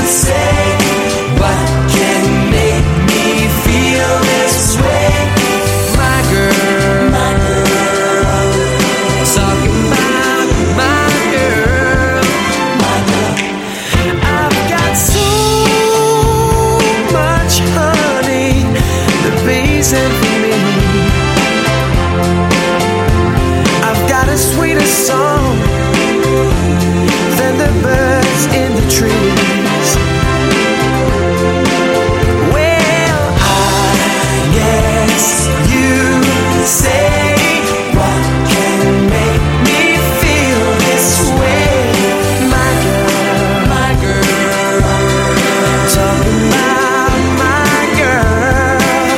say, what can make me feel this way? My girl, talking about my girl, I've got so much honey, the bees and for me. I've got a sweeter song than the birds in the trees. Well, I guess you say, what can make me feel this way? My girl, talking about my girl.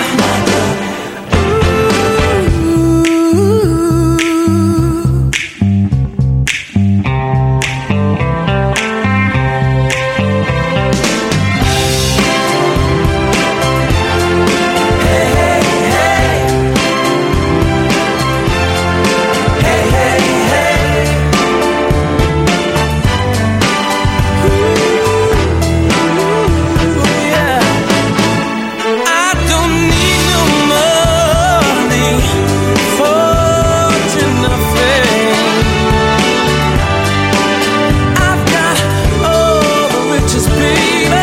I don't need no money for nothing. I've got all the riches, baby.